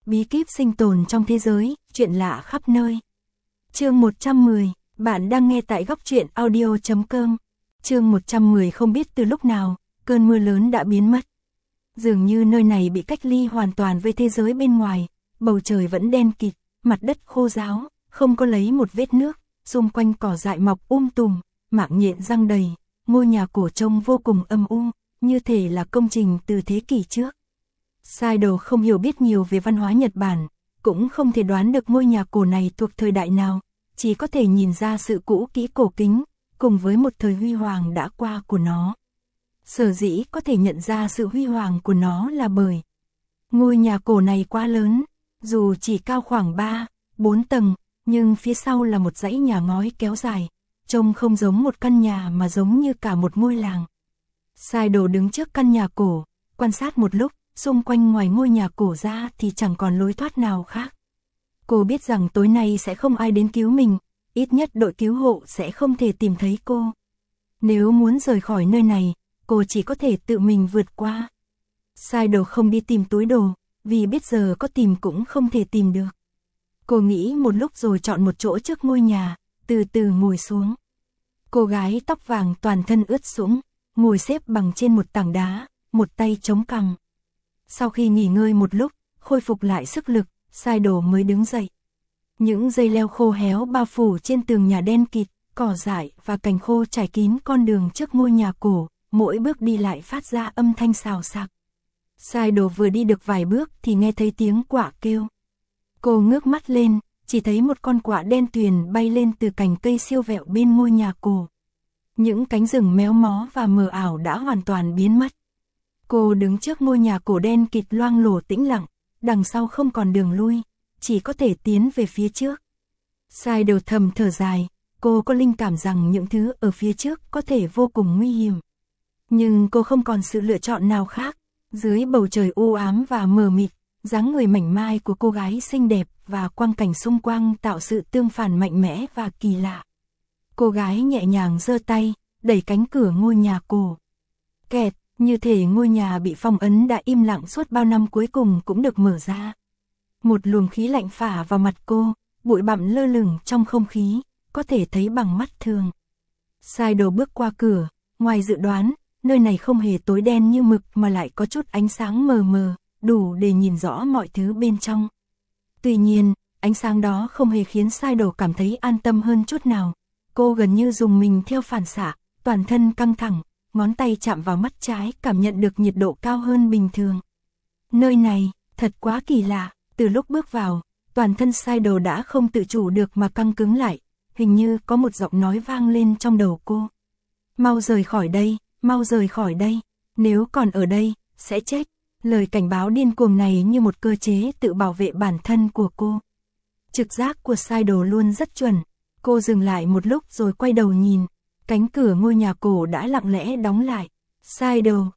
bí kíp sinh tồn trong thế giới, chuyện lạ khắp nơi. Chương 110, bạn đang nghe tại góc truyện audio.com. Chương 110 không biết từ lúc nào, cơn mưa lớn đã biến mất. Dường như nơi này bị cách ly hoàn toàn với thế giới bên ngoài, bầu trời vẫn đen kịt, mặt đất khô ráo, không có lấy một vết nước, xung quanh cỏ dại mọc tùm, mạng nhện răng đầy, ngôi nhà cổ trông vô cùng âm u, như thể là công trình từ thế kỷ trước. Saido không hiểu biết nhiều về văn hóa Nhật Bản, cũng không thể đoán được ngôi nhà cổ này thuộc thời đại nào, chỉ có thể nhìn ra sự cũ kỹ cổ kính, cùng với một thời huy hoàng đã qua của nó. Sở dĩ có thể nhận ra sự huy hoàng của nó là bởi ngôi nhà cổ này quá lớn, dù chỉ cao khoảng 3-4 tầng, nhưng phía sau là một dãy nhà ngói kéo dài, trông không giống một căn nhà mà giống như cả một ngôi làng. Saido đứng trước căn nhà cổ, quan sát một lúc, xung quanh ngoài ngôi nhà cổ ra thì chẳng còn lối thoát nào khác. Cô biết rằng tối nay sẽ không ai đến cứu mình, ít nhất đội cứu hộ sẽ không thể tìm thấy cô. Nếu muốn rời khỏi nơi này, cô chỉ có thể tự mình vượt qua. Saido không đi tìm túi đồ, vì biết giờ có tìm cũng không thể tìm được. Cô nghĩ một lúc rồi chọn một chỗ trước ngôi nhà, từ từ ngồi xuống. Cô gái tóc vàng toàn thân ướt sũng, ngồi xếp bằng trên một tảng đá, một tay chống cằm. Sau khi nghỉ ngơi một lúc, khôi phục lại sức lực, Saido mới đứng dậy. Những dây leo khô héo bao phủ trên tường nhà đen kịt, cỏ dại và cành khô trải kín con đường trước ngôi nhà cổ, mỗi bước đi lại phát ra âm thanh xào xạc. Saido vừa đi được vài bước thì nghe thấy tiếng quạ kêu. Cô ngước mắt lên, chỉ thấy một con quạ đen tuyền bay lên từ cành cây siêu vẹo bên ngôi nhà cổ. Những cánh rừng méo mó và mờ ảo đã hoàn toàn biến mất. Cô đứng trước ngôi nhà cổ đen kịt loang lổ tĩnh lặng, đằng sau không còn đường lui, chỉ có thể tiến về phía trước. Saido thầm thở dài, cô có linh cảm rằng những thứ ở phía trước có thể vô cùng nguy hiểm. Nhưng cô không còn sự lựa chọn nào khác. Dưới bầu trời u ám và mờ mịt, dáng người mảnh mai của cô gái xinh đẹp và quang cảnh xung quanh tạo sự tương phản mạnh mẽ và kỳ lạ. Cô gái nhẹ nhàng giơ tay, đẩy cánh cửa ngôi nhà cổ. Kẹt, như thể ngôi nhà bị phong ấn đã im lặng suốt bao năm cuối cùng cũng được mở ra. Một luồng khí lạnh phả vào mặt cô, bụi bặm lơ lửng trong không khí, có thể thấy bằng mắt thường. Saido bước qua cửa, ngoài dự đoán, nơi này không hề tối đen như mực mà lại có chút ánh sáng mờ mờ, đủ để nhìn rõ mọi thứ bên trong. Tuy nhiên, ánh sáng đó không hề khiến Saido cảm thấy an tâm hơn chút nào. Cô gần như dùng mình theo phản xạ, toàn thân căng thẳng, ngón tay chạm vào mắt trái cảm nhận được nhiệt độ cao hơn bình thường. Nơi này, thật quá kỳ lạ, từ lúc bước vào, toàn thân Saido đã không tự chủ được mà căng cứng lại, hình như có một giọng nói vang lên trong đầu cô. Mau rời khỏi đây, mau rời khỏi đây, nếu còn ở đây, sẽ chết. Lời cảnh báo điên cuồng này như một cơ chế tự bảo vệ bản thân của cô. Trực giác của Saido luôn rất chuẩn, cô dừng lại một lúc rồi quay đầu nhìn, cánh cửa ngôi nhà cổ đã lặng lẽ đóng lại. Saido,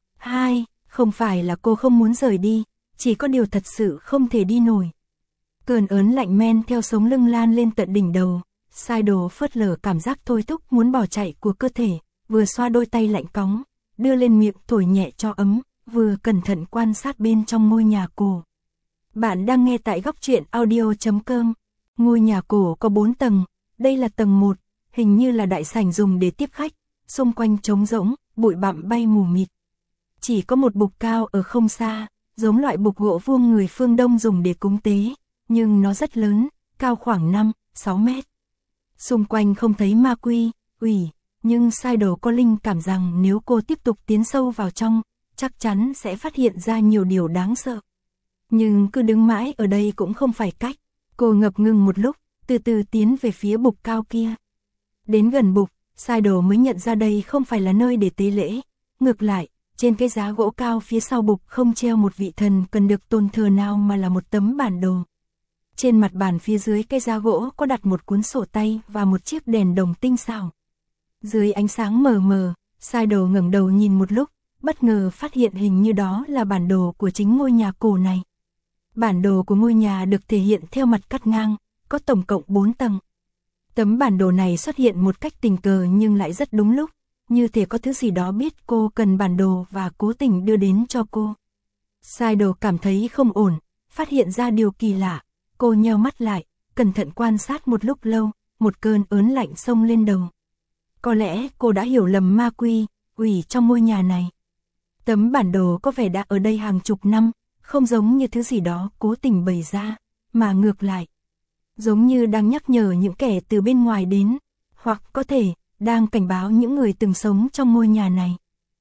không phải là cô không muốn rời đi, chỉ có điều thật sự không thể đi nổi. Cơn ớn lạnh men theo sống lưng lan lên tận đỉnh đầu, Saido phớt lờ cảm giác thôi thúc muốn bỏ chạy của cơ thể, vừa xoa đôi tay lạnh cóng, đưa lên miệng thổi nhẹ cho ấm, vừa cẩn thận quan sát bên trong ngôi nhà cổ. Bạn đang nghe tại góc truyện audio.com. Ngôi nhà cổ có 4 tầng, đây là tầng 1, hình như là đại sảnh dùng để tiếp khách, xung quanh trống rỗng, bụi bặm bay mù mịt. Chỉ có một bục cao ở không xa, giống loại bục gỗ vuông người phương Đông dùng để cúng tế, nhưng nó rất lớn, cao khoảng 5-6 mét. Xung quanh không thấy ma quỷ, nhưng Saido có linh cảm rằng nếu cô tiếp tục tiến sâu vào trong, chắc chắn sẽ phát hiện ra nhiều điều đáng sợ. Nhưng cứ đứng mãi ở đây cũng không phải cách. Cô ngập ngừng một lúc, từ từ tiến về phía bục cao kia. Đến gần bục, Saido mới nhận ra đây không phải là nơi để tế lễ. Ngược lại, trên cái giá gỗ cao phía sau bục không treo một vị thần cần được tôn thờ nào mà là một tấm bản đồ. Trên mặt bàn phía dưới cái giá gỗ có đặt một cuốn sổ tay và một chiếc đèn đồng tinh xảo. Dưới ánh sáng mờ mờ, Saido ngẩng đầu nhìn một lúc, bất ngờ phát hiện hình như đó là bản đồ của chính ngôi nhà cổ này. Bản đồ của ngôi nhà được thể hiện theo mặt cắt ngang, có tổng cộng 4 tầng. Tấm bản đồ này xuất hiện một cách tình cờ nhưng lại rất đúng lúc, như thể có thứ gì đó biết cô cần bản đồ và cố tình đưa đến cho cô. Saido cảm thấy không ổn, phát hiện ra điều kỳ lạ, cô nheo mắt lại, cẩn thận quan sát một lúc lâu, một cơn ớn lạnh xông lên đầu. Có lẽ cô đã hiểu lầm ma quỷ trong ngôi nhà này. Tấm bản đồ có vẻ đã ở đây hàng chục năm, không giống như thứ gì đó cố tình bày ra, mà ngược lại. Giống như đang nhắc nhở những kẻ từ bên ngoài đến, hoặc có thể, đang cảnh báo những người từng sống trong ngôi nhà này.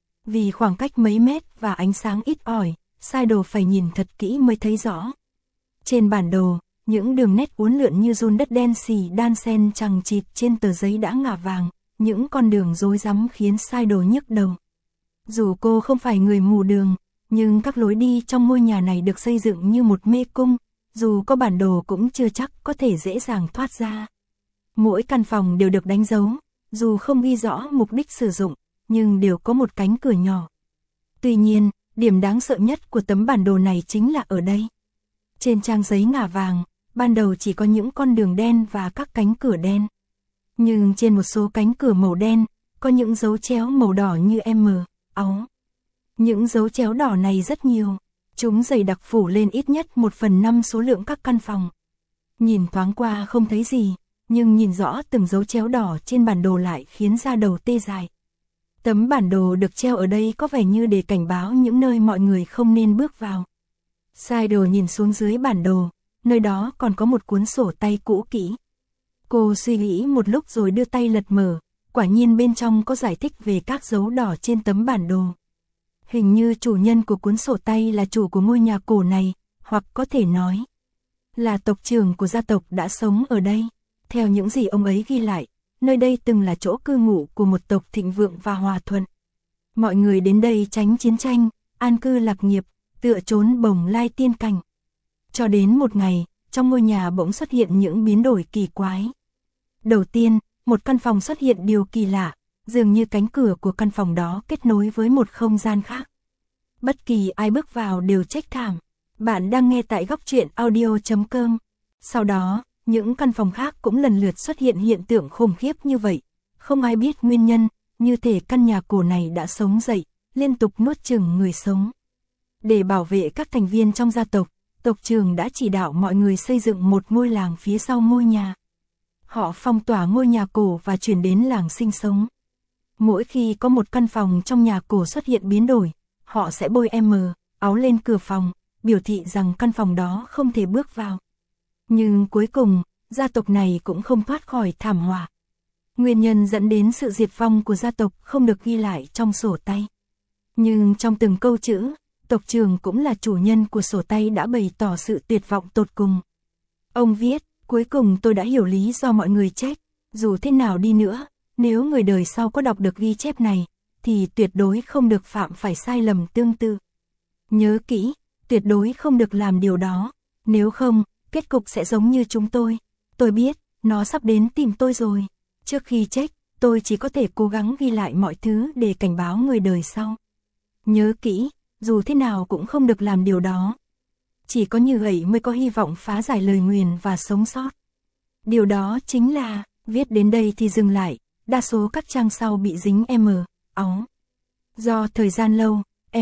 Vì khoảng cách mấy mét và ánh sáng ít ỏi, sai đồ phải nhìn thật kỹ mới thấy rõ. Trên bản đồ, những đường nét uốn lượn như giun đất đen xì đan xen chằng chịt trên tờ giấy đã ngả vàng, những con đường rối rắm khiến sai đồ nhức đầu. Dù cô không phải người mù đường, nhưng các lối đi trong ngôi nhà này được xây dựng như một mê cung, dù có bản đồ cũng chưa chắc có thể dễ dàng thoát ra. Mỗi căn phòng đều được đánh dấu, dù không ghi rõ mục đích sử dụng, nhưng đều có một cánh cửa nhỏ. Tuy nhiên, điểm đáng sợ nhất của tấm bản đồ này chính là ở đây. Trên trang giấy ngả vàng, ban đầu chỉ có những con đường đen và các cánh cửa đen. Nhưng trên một số cánh cửa màu đen, có những dấu chéo màu đỏ như M, áo. Những dấu chéo đỏ này rất nhiều, chúng dày đặc phủ lên ít nhất 1/5 số lượng các căn phòng. Nhìn thoáng qua không thấy gì, nhưng nhìn rõ từng dấu chéo đỏ trên bản đồ lại khiến da đầu tê dại. Tấm bản đồ được treo ở đây có vẻ như để cảnh báo những nơi mọi người không nên bước vào. Sai đồ nhìn xuống dưới bản đồ, nơi đó còn có một cuốn sổ tay cũ kỹ. Cô suy nghĩ một lúc rồi đưa tay lật mở, quả nhiên bên trong có giải thích về các dấu đỏ trên tấm bản đồ. Hình như chủ nhân của cuốn sổ tay là chủ của ngôi nhà cổ này, hoặc có thể nói là tộc trưởng của gia tộc đã sống ở đây. Theo những gì ông ấy ghi lại, nơi đây từng là chỗ cư ngụ của một tộc thịnh vượng và hòa thuận. Mọi người đến đây tránh chiến tranh, an cư lạc nghiệp, tựa trốn bồng lai tiên cảnh. Cho đến một ngày, trong ngôi nhà bỗng xuất hiện những biến đổi kỳ quái. Đầu tiên, một căn phòng xuất hiện điều kỳ lạ, dường như cánh cửa của căn phòng đó kết nối với một không gian khác. Bất kỳ ai bước vào đều trách thảm. Bạn đang nghe tại góc truyện audio.com. Sau đó, những căn phòng khác cũng lần lượt xuất hiện hiện tượng khủng khiếp như vậy. Không ai biết nguyên nhân, như thể căn nhà cổ này đã sống dậy, liên tục nuốt chửng người sống. Để bảo vệ các thành viên trong gia tộc, tộc trưởng đã chỉ đạo mọi người xây dựng một ngôi làng phía sau ngôi nhà. Họ phong tỏa ngôi nhà cổ và chuyển đến làng sinh sống. Mỗi khi có một căn phòng trong nhà cổ xuất hiện biến đổi, họ sẽ bôi áo lên cửa phòng, biểu thị rằng căn phòng đó không thể bước vào. Nhưng cuối cùng, gia tộc này cũng không thoát khỏi thảm họa. Nguyên nhân dẫn đến sự diệt vong của gia tộc không được ghi lại trong sổ tay. Nhưng trong từng câu chữ, tộc trưởng cũng là chủ nhân của sổ tay đã bày tỏ sự tuyệt vọng tột cùng. Ông viết, cuối cùng tôi đã hiểu lý do mọi người chết, dù thế nào đi nữa, nếu người đời sau có đọc được ghi chép này, thì tuyệt đối không được phạm phải sai lầm tương tự. Nhớ kỹ, tuyệt đối không được làm điều đó, nếu không, kết cục sẽ giống như chúng tôi. Tôi biết, nó sắp đến tìm tôi rồi. Trước khi chết, tôi chỉ có thể cố gắng ghi lại mọi thứ để cảnh báo người đời sau. Nhớ kỹ, dù thế nào cũng không được làm điều đó. Chỉ có như vậy mới có hy vọng phá giải lời nguyền và sống sót. Điều đó chính là, viết đến đây thì dừng lại, đa số các trang sau bị dính áo. Do thời gian lâu,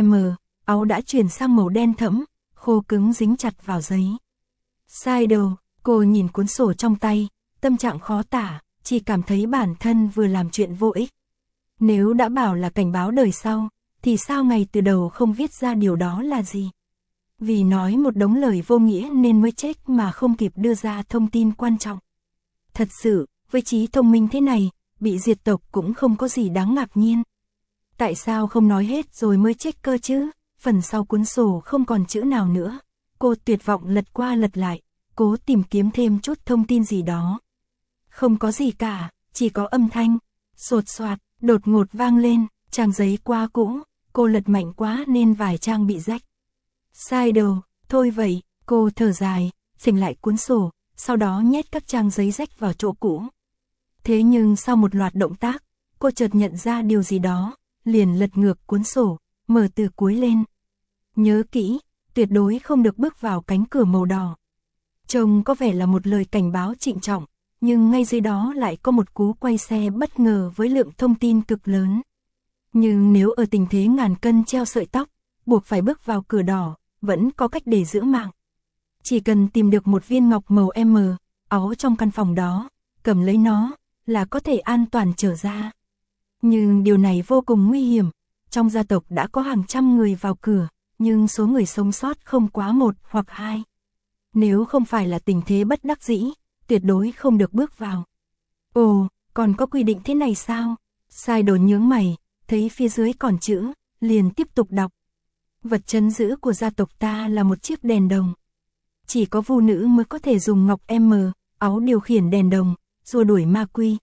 áo đã chuyển sang màu đen thẫm, khô cứng dính chặt vào giấy. Sai đầu, cô nhìn cuốn sổ trong tay, tâm trạng khó tả, chỉ cảm thấy bản thân vừa làm chuyện vô ích. Nếu đã bảo là cảnh báo đời sau, thì sao ngày từ đầu không viết ra điều đó là gì? Vì nói một đống lời vô nghĩa nên mới chết mà không kịp đưa ra thông tin quan trọng. Thật sự, với trí thông minh thế này, bị diệt tộc cũng không có gì đáng ngạc nhiên. Tại sao không nói hết rồi mới chết cơ chứ? Phần sau cuốn sổ không còn chữ nào nữa. Cô tuyệt vọng lật qua lật lại, cố tìm kiếm thêm chút thông tin gì đó. Không có gì cả, chỉ có âm thanh, sột soạt, đột ngột vang lên, trang giấy quá cũ, cô lật mạnh quá nên vài trang bị rách. Sai đầu, thôi vậy, cô thở dài, phình lại cuốn sổ, sau đó nhét các trang giấy rách vào chỗ cũ. Thế nhưng sau một loạt động tác, cô chợt nhận ra điều gì đó, liền lật ngược cuốn sổ, mở từ cuối lên. Nhớ kỹ, tuyệt đối không được bước vào cánh cửa màu đỏ. Trông có vẻ là một lời cảnh báo trịnh trọng, nhưng ngay dưới đó lại có một cú quay xe bất ngờ với lượng thông tin cực lớn. Nhưng nếu ở tình thế ngàn cân treo sợi tóc, buộc phải bước vào cửa đỏ, vẫn có cách để giữ mạng. Chỉ cần tìm được một viên ngọc màu áo trong căn phòng đó, cầm lấy nó, là có thể an toàn trở ra. Nhưng điều này vô cùng nguy hiểm, trong gia tộc đã có hàng trăm người vào cửa, nhưng số người sống sót không quá 1 hoặc 2. Nếu không phải là tình thế bất đắc dĩ, tuyệt đối không được bước vào. Ồ, còn có quy định thế này sao? Sai Đồ nhướng mày, thấy phía dưới còn chữ, liền tiếp tục đọc. Vật trấn giữ của gia tộc ta là một chiếc đèn đồng. Chỉ có vu nữ mới có thể dùng ngọc áo điều khiển đèn đồng, xua đuổi ma quỷ.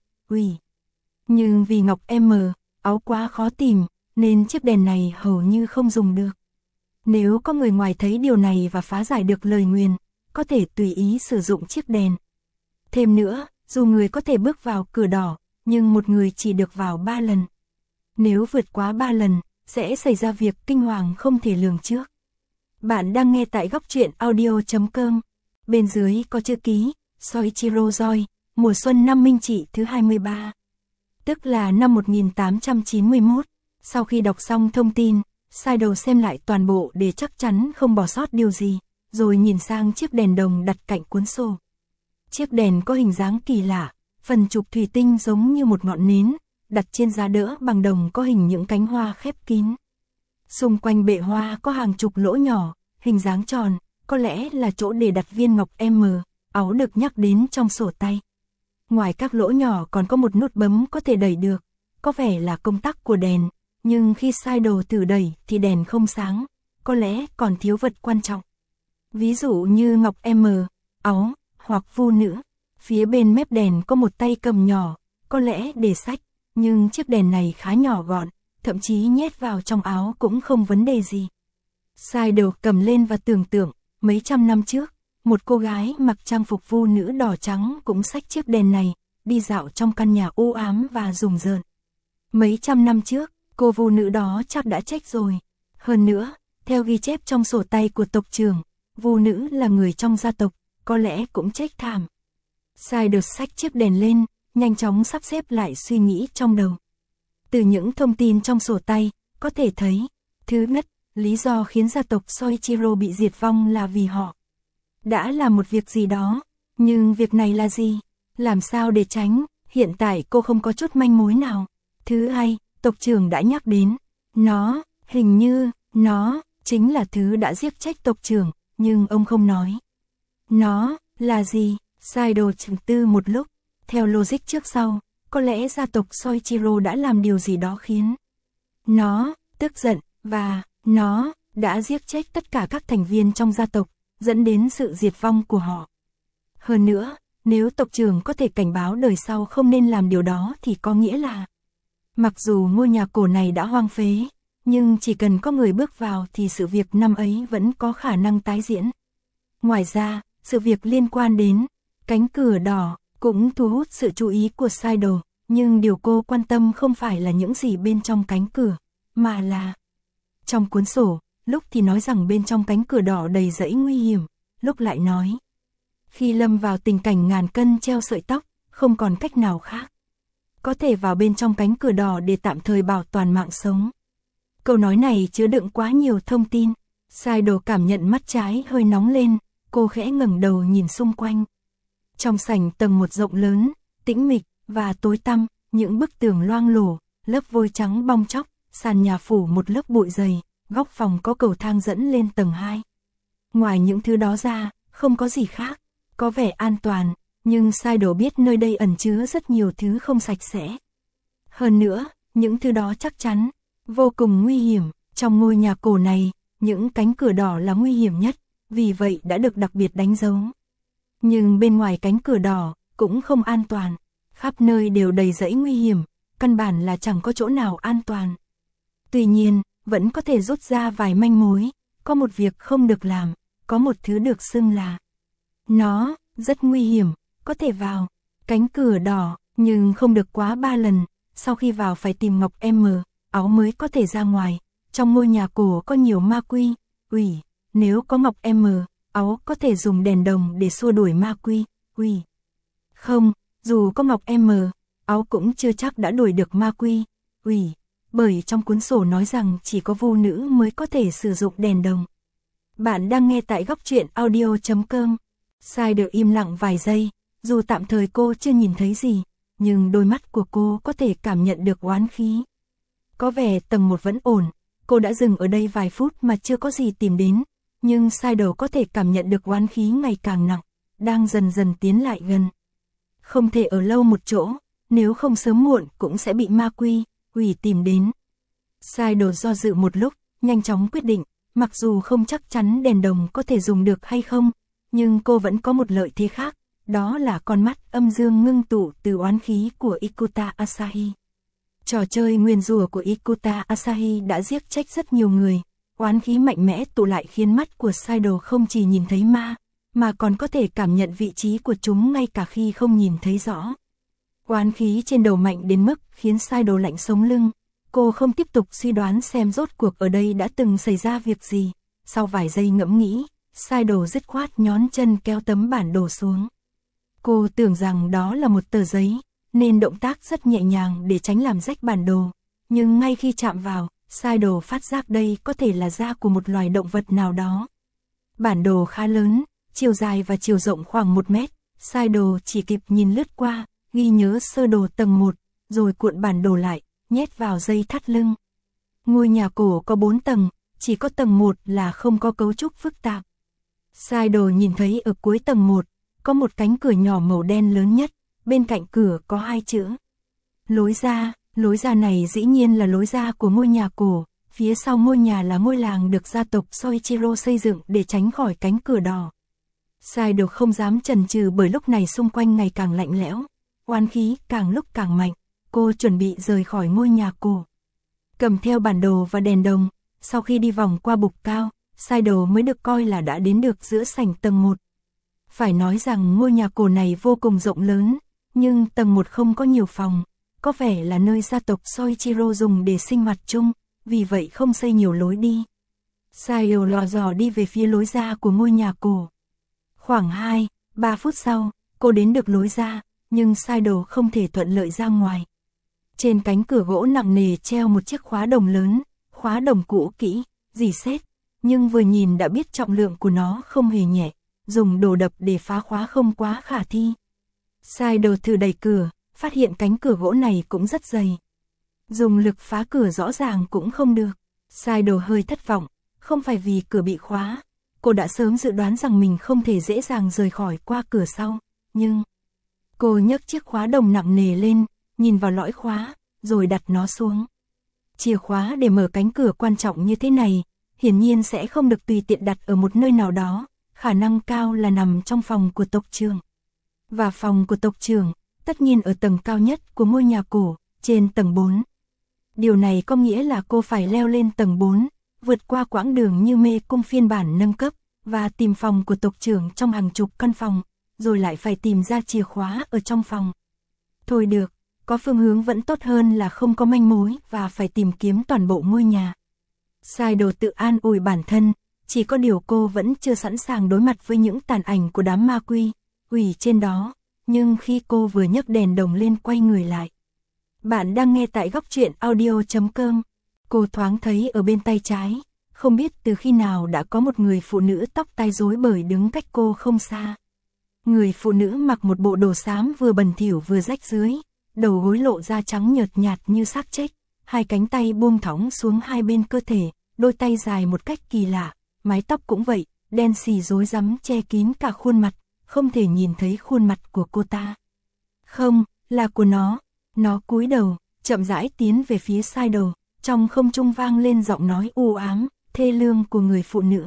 Nhưng vì ngọc áo quá khó tìm, nên chiếc đèn này hầu như không dùng được. Nếu có người ngoài thấy điều này và phá giải được lời nguyền, có thể tùy ý sử dụng chiếc đèn. Thêm nữa, dù người có thể bước vào cửa đỏ, nhưng một người chỉ được vào 3 lần. Nếu vượt quá 3 lần, sẽ xảy ra việc kinh hoàng không thể lường trước. Bạn đang nghe tại góc truyện audio.com. Bên dưới có chữ ký, Soichiro Joy, mùa xuân năm Minh Trị thứ 23. Tức là năm 1891. Sau khi đọc xong thông tin, Sai Đồ xem lại toàn bộ để chắc chắn không bỏ sót điều gì, rồi nhìn sang chiếc đèn đồng đặt cạnh cuốn sổ. Chiếc đèn có hình dáng kỳ lạ, phần trục thủy tinh giống như một ngọn nến, đặt trên giá đỡ bằng đồng có hình những cánh hoa khép kín. Xung quanh bệ hoa có hàng chục lỗ nhỏ, hình dáng tròn, có lẽ là chỗ để đặt viên ngọc áo được nhắc đến trong sổ tay. Ngoài các lỗ nhỏ còn có một nút bấm có thể đẩy được, có vẻ là công tắc của đèn, nhưng khi Sai Đồ thử đẩy thì đèn không sáng, có lẽ còn thiếu vật quan trọng. Ví dụ như ngọc áo, hoặc vu nữ. Phía bên mép đèn có một tay cầm nhỏ, có lẽ để sách, nhưng chiếc đèn này khá nhỏ gọn, thậm chí nhét vào trong áo cũng không vấn đề gì. Sai Đồ cầm lên và tưởng tượng, mấy trăm năm trước, một cô gái mặc trang phục vu nữ đỏ trắng cũng xách chiếc đèn này, đi dạo trong căn nhà u ám và rùng rợn. Mấy trăm năm trước, cô vu nữ đó chắc đã chết rồi. Hơn nữa, theo ghi chép trong sổ tay của tộc trưởng, vu nữ là người trong gia tộc, có lẽ cũng chết thảm. Sai Đồ xách chiếc đèn lên, nhanh chóng sắp xếp lại suy nghĩ trong đầu. Từ những thông tin trong sổ tay, có thể thấy, thứ nhất, lý do khiến gia tộc Soichiro bị diệt vong là vì họ đã làm một việc gì đó, nhưng việc này là gì? Làm sao để tránh? Hiện tại cô không có chút manh mối nào. Thứ hai, tộc trưởng đã nhắc đến, hình như, nó chính là thứ đã giết chết tộc trưởng, nhưng ông không nói. Nó là gì? Sai Đồ trầm tư một lúc, theo logic trước sau, có lẽ gia tộc Soichiro đã làm điều gì đó khiến nó tức giận, và nó đã giết chết tất cả các thành viên trong gia tộc, dẫn đến sự diệt vong của họ. Hơn nữa, nếu tộc trưởng có thể cảnh báo đời sau không nên làm điều đó thì có nghĩa là, mặc dù ngôi nhà cổ này đã hoang phế, nhưng chỉ cần có người bước vào thì sự việc năm ấy vẫn có khả năng tái diễn. Ngoài ra, sự việc liên quan đến cánh cửa đỏ cũng thu hút sự chú ý của Sai Đồ, nhưng điều cô quan tâm không phải là những gì bên trong cánh cửa, mà là trong cuốn sổ, lúc thì nói rằng bên trong cánh cửa đỏ đầy rẫy nguy hiểm, lúc lại nói khi lâm vào tình cảnh ngàn cân treo sợi tóc, không còn cách nào khác, có thể vào bên trong cánh cửa đỏ để tạm thời bảo toàn mạng sống. Câu nói này chứa đựng quá nhiều thông tin. Sai Đồ cảm nhận mắt trái hơi nóng lên, cô khẽ ngẩng đầu nhìn xung quanh. Trong sảnh tầng 1 rộng lớn, tĩnh mịch và tối tăm, những bức tường loang lổ, lớp vôi trắng bong tróc, sàn nhà phủ một lớp bụi dày, góc phòng có cầu thang dẫn lên tầng 2. Ngoài những thứ đó ra, không có gì khác, có vẻ an toàn, nhưng Sai Đồ biết nơi đây ẩn chứa rất nhiều thứ không sạch sẽ. Hơn nữa, những thứ đó chắc chắn vô cùng nguy hiểm. Trong ngôi nhà cổ này, những cánh cửa đỏ là nguy hiểm nhất, vì vậy đã được đặc biệt đánh dấu. Nhưng bên ngoài cánh cửa đỏ cũng không an toàn, khắp nơi đều đầy rẫy nguy hiểm, căn bản là chẳng có chỗ nào an toàn. Tuy nhiên, vẫn có thể rút ra vài manh mối, có một việc không được làm, có một thứ được xưng là nó rất nguy hiểm, có thể vào cánh cửa đỏ, nhưng không được quá 3 lần, sau khi vào phải tìm ngọc áo mới có thể ra ngoài. Trong ngôi nhà cổ có nhiều ma quỷ, nếu có ngọc áo có thể dùng đèn đồng để xua đuổi ma quỷ. Không, dù có ngọc áo cũng chưa chắc đã đuổi được ma quỷ. Bởi trong cuốn sổ nói rằng chỉ có vu nữ mới có thể sử dụng đèn đồng. Bạn đang nghe tại góc truyện audio.com. Cider im lặng vài giây, dù tạm thời cô chưa nhìn thấy gì, nhưng đôi mắt của cô có thể cảm nhận được oán khí. Có vẻ tầng 1 vẫn ổn, cô đã dừng ở đây vài phút mà chưa có gì tìm đến, nhưng Cider có thể cảm nhận được oán khí ngày càng nặng, đang dần dần tiến lại gần. Không thể ở lâu một chỗ, nếu không sớm muộn cũng sẽ bị ma quỷ tìm đến. Cider do dự một lúc, nhanh chóng quyết định, mặc dù không chắc chắn đèn đồng có thể dùng được hay không, nhưng cô vẫn có một lợi thế khác, đó là con mắt âm dương ngưng tụ từ oán khí của Ikuta Asahi. Trò chơi nguyền rủa của Ikuta Asahi đã giết chết rất nhiều người, oán khí mạnh mẽ tụ lại khiến mắt của Cider không chỉ nhìn thấy ma, mà còn có thể cảm nhận vị trí của chúng ngay cả khi không nhìn thấy rõ. Oán khí trên đầu mạnh đến mức khiến Cider lạnh sống lưng. Cô không tiếp tục suy đoán xem rốt cuộc ở đây đã từng xảy ra việc gì. Sau vài giây ngẫm nghĩ, Cider dứt khoát nhón chân kéo tấm bản đồ xuống. Cô tưởng rằng đó là một tờ giấy, nên động tác rất nhẹ nhàng để tránh làm rách bản đồ. Nhưng ngay khi chạm vào, Cider phát giác đây có thể là da của một loài động vật nào đó. Bản đồ khá lớn, chiều dài và chiều rộng khoảng 1 mét. Cider chỉ kịp nhìn lướt qua, ghi nhớ sơ đồ tầng 1, rồi cuộn bản đồ lại, nhét vào dây thắt lưng. Ngôi nhà cổ có 4 tầng, chỉ có tầng 1 là không có cấu trúc phức tạp. Cider nhìn thấy ở cuối tầng 1, có một cánh cửa nhỏ màu đen lớn nhất, bên cạnh cửa có 2 chữ. Lối ra này dĩ nhiên là lối ra của ngôi nhà cổ, phía sau ngôi nhà là ngôi làng được gia tộc Soichiro xây dựng để tránh khỏi cánh cửa đỏ. Cider không dám chần chừ bởi lúc này xung quanh ngày càng lạnh lẽo, oán khí càng lúc càng mạnh. Cô chuẩn bị rời khỏi ngôi nhà cổ. Cầm theo bản đồ và đèn đồng, sau khi đi vòng qua bục cao, Cider mới được coi là đã đến được giữa sảnh tầng 1. Phải nói rằng ngôi nhà cổ này vô cùng rộng lớn, nhưng tầng 1 không có nhiều phòng, có vẻ là nơi gia tộc Soichiro dùng để sinh hoạt chung, vì vậy không xây nhiều lối đi. Cider lò dò đi về phía lối ra của ngôi nhà cổ. Khoảng 2-3 phút sau, cô đến được lối ra, nhưng Cider không thể thuận lợi ra ngoài. Trên cánh cửa gỗ nặng nề treo một chiếc khóa đồng lớn, khóa đồng cũ kỹ, rỉ sét, nhưng vừa nhìn đã biết trọng lượng của nó không hề nhẹ, dùng đồ đập để phá khóa không quá khả thi. Cider thử đẩy cửa, phát hiện cánh cửa gỗ này cũng rất dày. Dùng lực phá cửa rõ ràng cũng không được. Cider hơi thất vọng, không phải vì cửa bị khóa. Cô đã sớm dự đoán rằng mình không thể dễ dàng rời khỏi qua cửa sau, nhưng cô nhấc chiếc khóa đồng nặng nề lên, nhìn vào lõi khóa, rồi đặt nó xuống. Chìa khóa để mở cánh cửa quan trọng như thế này, hiển nhiên sẽ không được tùy tiện đặt ở một nơi nào đó, khả năng cao là nằm trong phòng của tộc trưởng. Và phòng của tộc trưởng, tất nhiên ở tầng cao nhất của ngôi nhà cổ, trên tầng 4. Điều này có nghĩa là cô phải leo lên tầng 4, vượt qua quãng đường như mê cung phiên bản nâng cấp, và tìm phòng của tộc trưởng trong hàng chục căn phòng, rồi lại phải tìm ra chìa khóa ở trong phòng. Thôi được, có phương hướng vẫn tốt hơn là không có manh mối và phải tìm kiếm toàn bộ ngôi nhà. Cider tự an ủi bản thân, chỉ có điều cô vẫn chưa sẵn sàng đối mặt với những tàn ảnh của đám ma quỷ trên đó, nhưng khi cô vừa nhấc đèn đồng lên quay người lại. Bạn đang nghe tại góc truyện audio.com. Cô thoáng thấy ở bên tay trái, không biết từ khi nào đã có một người phụ nữ tóc tai rối bời đứng cách cô không xa. Người phụ nữ mặc một bộ đồ xám vừa bẩn thỉu vừa rách rưới, đầu gối lộ da trắng nhợt nhạt như xác chết, hai cánh tay buông thõng xuống hai bên cơ thể, đôi tay dài một cách kỳ lạ, mái tóc cũng vậy, đen xì rối rắm che kín cả khuôn mặt, không thể nhìn thấy khuôn mặt của cô ta. Không, là của nó cúi đầu, chậm rãi tiến về phía Cider, trong không trung vang lên giọng nói u ám, thê lương của người phụ nữ.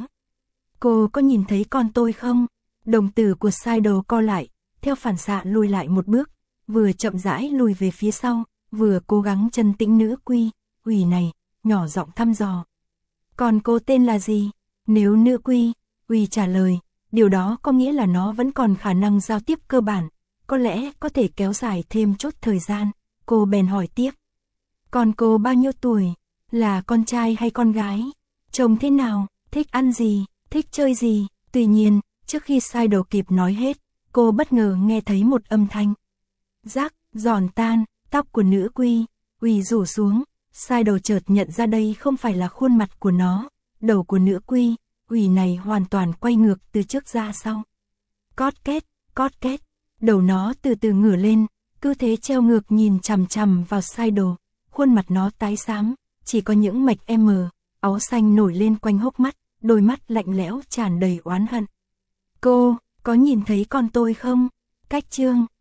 Cô có nhìn thấy con tôi không? Đồng tử của Cider co lại, theo phản xạ lùi lại một bước, vừa chậm rãi lùi về phía sau, vừa cố gắng trấn tĩnh nữ quỷ này, nhỏ giọng thăm dò. Còn cô tên là gì? Nếu nữ quỷ trả lời, điều đó có nghĩa là nó vẫn còn khả năng giao tiếp cơ bản, có lẽ có thể kéo dài thêm chút thời gian. Cô bèn hỏi tiếp. Còn cô bao nhiêu tuổi? Là con trai hay con gái? Trông thế nào? Thích ăn gì? Thích chơi gì? Tuy nhiên, trước khi Cider kịp nói hết, cô bất ngờ nghe thấy một âm thanh. Rắc, giòn tan, tóc của nữ quỷ rủ xuống. Cider chợt nhận ra đây không phải là khuôn mặt của nó, đầu của nữ ủy này hoàn toàn quay ngược từ trước ra sau. Cót két, đầu nó từ từ ngửa lên, cứ thế treo ngược nhìn chằm chằm vào Sidle, khuôn mặt nó tái xám, chỉ có những mạch áo xanh nổi lên quanh hốc mắt, đôi mắt lạnh lẽo tràn đầy oán hận. Cô, có nhìn thấy con tôi không? Cách Trương,